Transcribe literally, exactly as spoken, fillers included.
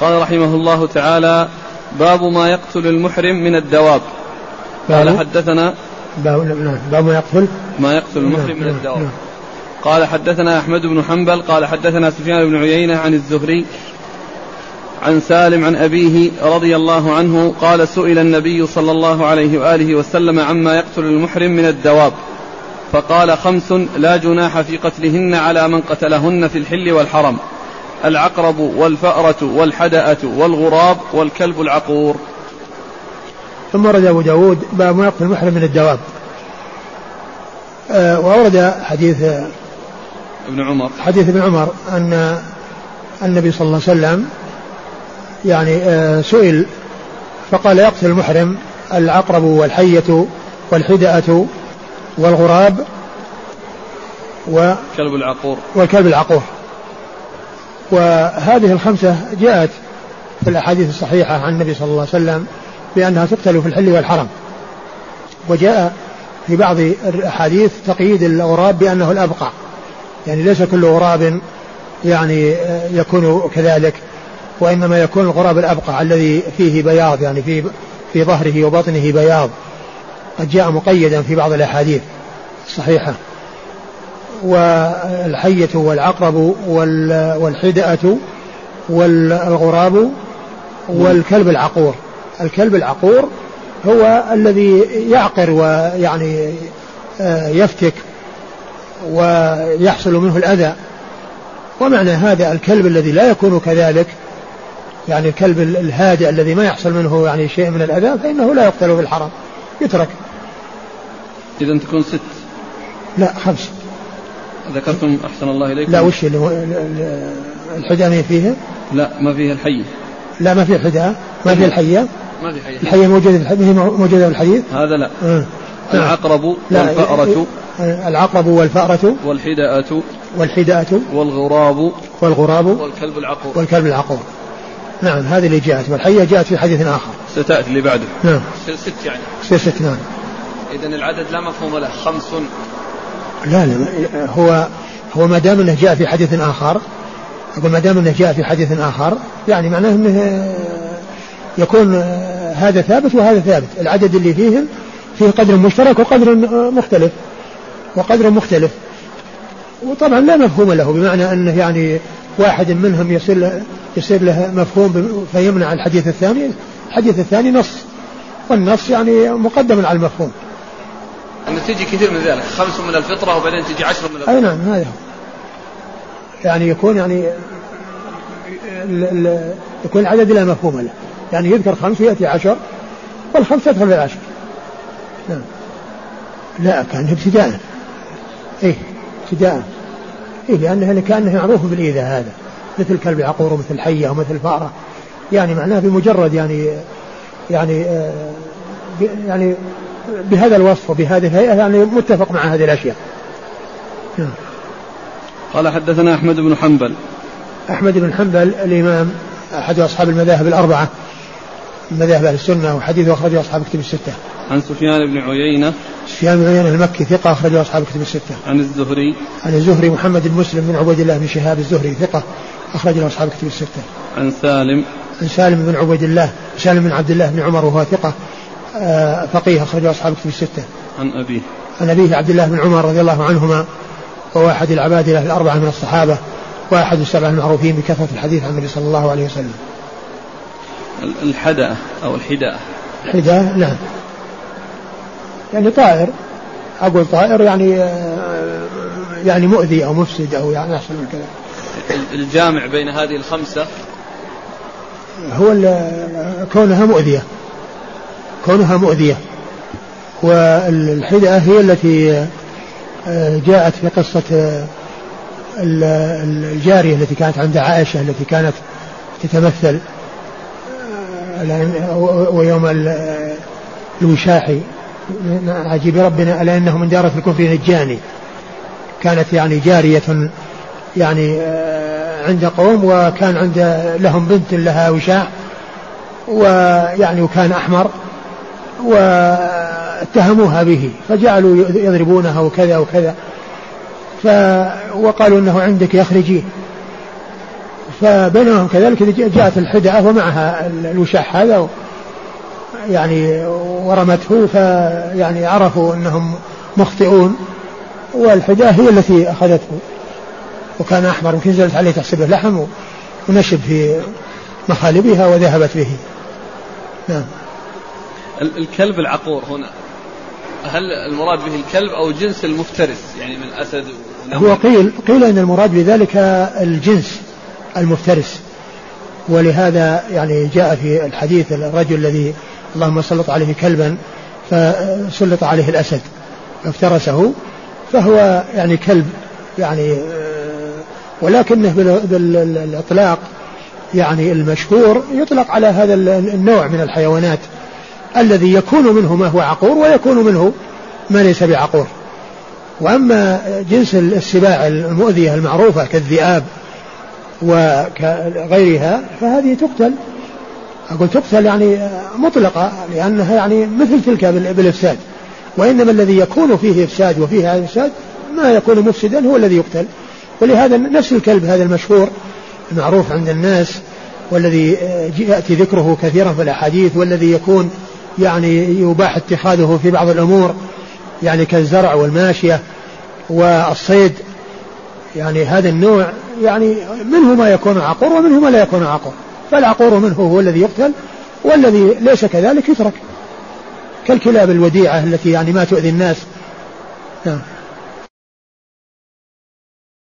قال رحمه الله تعالى: باب ما يقتل المحرم من الدواب. قال حدثنا باب ما يقتل ما يقتل المحرم من الدواب. قال حدثنا أحمد بن حنبل قال حدثنا سفيان بن عيينة عن الزهري عن سالم عن أبيه رضي الله عنه قال: سئل النبي صلى الله عليه وآله وسلم عما يقتل المحرم من الدواب، فقال: خمس لا جناح في قتلهن على من قتلهن في الحل والحرم: العقرب والفأرة والحدأة والغراب والكلب العقور. ثم ورد أبو داود باب ما يقتل المحرم من الدواب. أه وورد حديث ابن عمر حديث ابن عمر أن النبي صلى الله عليه وسلم يعني أه سئل فقال: يقتل المحرم العقرب والحية والحدأة والغراب والكلب العقور والكلب العقور. وهذه الخمسة جاءت في الأحاديث الصحيحة عن النبي صلى الله عليه وسلم بأنها تقتل في الحل والحرم. وجاء في بعض الأحاديث تقييد الغراب بأنه الأبقع، يعني ليس كل غراب يعني يكون كذلك، وإنما يكون الغراب الأبقع الذي فيه بياض، يعني في في ظهره وبطنه بياض، قد جاء مقيدا في بعض الأحاديث الصحيحة. والحية والعقرب والحدأة والغراب والكلب العقور. الكلب العقور هو الذي يعقر ويعني يفتك ويحصل منه الأذى. ومعنى هذا الكلب الذي لا يكون كذلك، يعني الكلب الهادئ الذي ما يحصل منه يعني شيء من الأذى، فإنه لا يقتل في الحرم، يترك. إذن تكون ست؟ لا، خمس. ذكرتم أحسن الله إليكم. لا، وش الحدأة ما فيها؟ لا، ما فيها الحية. لا، ما فيها الحدأة، ما فيها الحية. ما في حية. الحية موجودة موجودة في الحديث. هذا لا. أه. العقرب والفأرة. العقرب والفأرة والحدأة والحدأة والغراب والغراب والكلب العقور. والكلب العقور. نعم، هذه اللي جاءت. والحية جاءت في حديث آخر ستأتي اللي بعده. نعم، ست يعني. ست. نعم. إذن العدد لا مفهوم له، خمس. لا لا، هو هو ما دام انه جاء في حديث آخر، أقول ما دام انه جاء في حديث آخر يعني معناه انه يكون هذا ثابت وهذا ثابت. العدد اللي فيهم فيه قدر مشترك وقدر مختلف وقدر مختلف وطبعا لا مفهوم له، بمعنى أنه يعني واحد منهم يصير يصير له مفهوم فيمنع الحديث الثاني. الحديث الثاني نص، والنص يعني مقدم على المفهوم. أن تيجي كثير من ذلك، خمس من الفطرة وبعدين تيجي عشر من الفطرة. أي نعم، هذا يعني يكون يعني ال ال يكون العدد لا مفهوم له، يعني يذكر خمس ويأتي عشر والخمس تدخل في العشر. نعم. لا، كان ابتداء. إيه ابتداء. إيه لأنه كأنه معروف بالإيذاء هذا، مثل كلب عقور ومثل حية ومثل فأرة، يعني معناه بمجرد يعني يعني آه يعني بهذا الوصف وبهذه الهيئة يعني متفق مع هذه الأشياء. نعم. قال حدثنا أحمد بن حنبل. أحمد بن حنبل الإمام أحد أصحاب المذاهب الأربعة من مذاهب أهل السنة، وحديثه أخرجه أصحاب كتب الستة. عن سفيان بن عيينة. سفيان بن عيينة المكي ثقة أخرجه أصحاب كتب الستة. عن الزهري. عن الزهري محمد بن مسلم بن عبيد الله بن شهاب الزهري ثقة أخرجه أصحاب كتب الستة. عن سالم. عن سالم بن عبيد الله سالم بن عبد الله بن عمر وهو ثقة فقيه أخرجه أصحاب كتب الستة. عن أبيه. عن أبيه عبد الله بن عمر رضي الله عنهما، وهو أحد العبادلة الأربعة من الصحابة، وأحد السبعة المعروفين بكثرة الحديث عن النبي صلى الله عليه وسلم. الحدأة أو الحداء. الحداء نعم، يعني طائر، أقول طائر يعني يعني مؤذي أو مفسد أو يعني أحسن من كذا. الجامع بين هذه الخمسة هو كونها مؤذية، كونها مؤذية. والحداء هي التي جاءت في قصة الجارية التي كانت عند عائشة التي كانت تتمثل، ويوم الوشاحي عجيب ربنا ألا إنه من دارة الكفر نجاني، كانت يعني جارية يعني عند قوم، وكان عند لهم بنت لها وشاح ويعني وكان أحمر، واتهموها به فجعلوا يضربونها وكذا وكذا، وقالوا إنه عندك يخرجي، فبينهم كذلك إذا جاءت الحدأة ومعها الوشاح هذا يعني ورمته، فيعني عرفوا أنهم مخطئون، والحدأة هي التي أخذته وكان أحمر يمكن نزلت عليه تحسبه لحم ونشب في مخالبها وذهبت به. نعم. الكلب العقور هنا هل المراد به الكلب أو جنس المفترس يعني من أسد ونمر؟ هو قيل قيل أن المراد بذلك الجنس المفترس، ولهذا يعني جاء في الحديث الرجل الذي اللهم سلط عليه كلبا فسلط عليه الأسد فافترسه، فهو يعني كلب يعني، ولكنه بالإطلاق يعني المشهور يطلق على هذا النوع من الحيوانات الذي يكون منه ما هو عقور ويكون منه ما ليس بعقور. وأما جنس السباع المؤذية المعروفة كالذئاب وغيرها فهذه تقتل، أقول تقتل يعني مطلقة، لأنها يعني مثل تلك بالإفساد، وإنما الذي يكون فيه إفساد وفيه هذا الإفساد ما يكون مفسدا هو الذي يقتل. ولهذا نفس الكلب هذا المشهور المعروف عند الناس والذي يأتي ذكره كثيرا في الأحاديث، والذي يكون يعني يباح اتخاذه في بعض الأمور يعني كالزرع والماشية والصيد، يعني هذا النوع يعني منه ما يكون عقور ومنه ما لا يكون عقور، فالعقور منه هو الذي يقتل والذي ليس كذلك يترك، كالكلاب الوديعة التي يعني ما تؤذي الناس. نعم.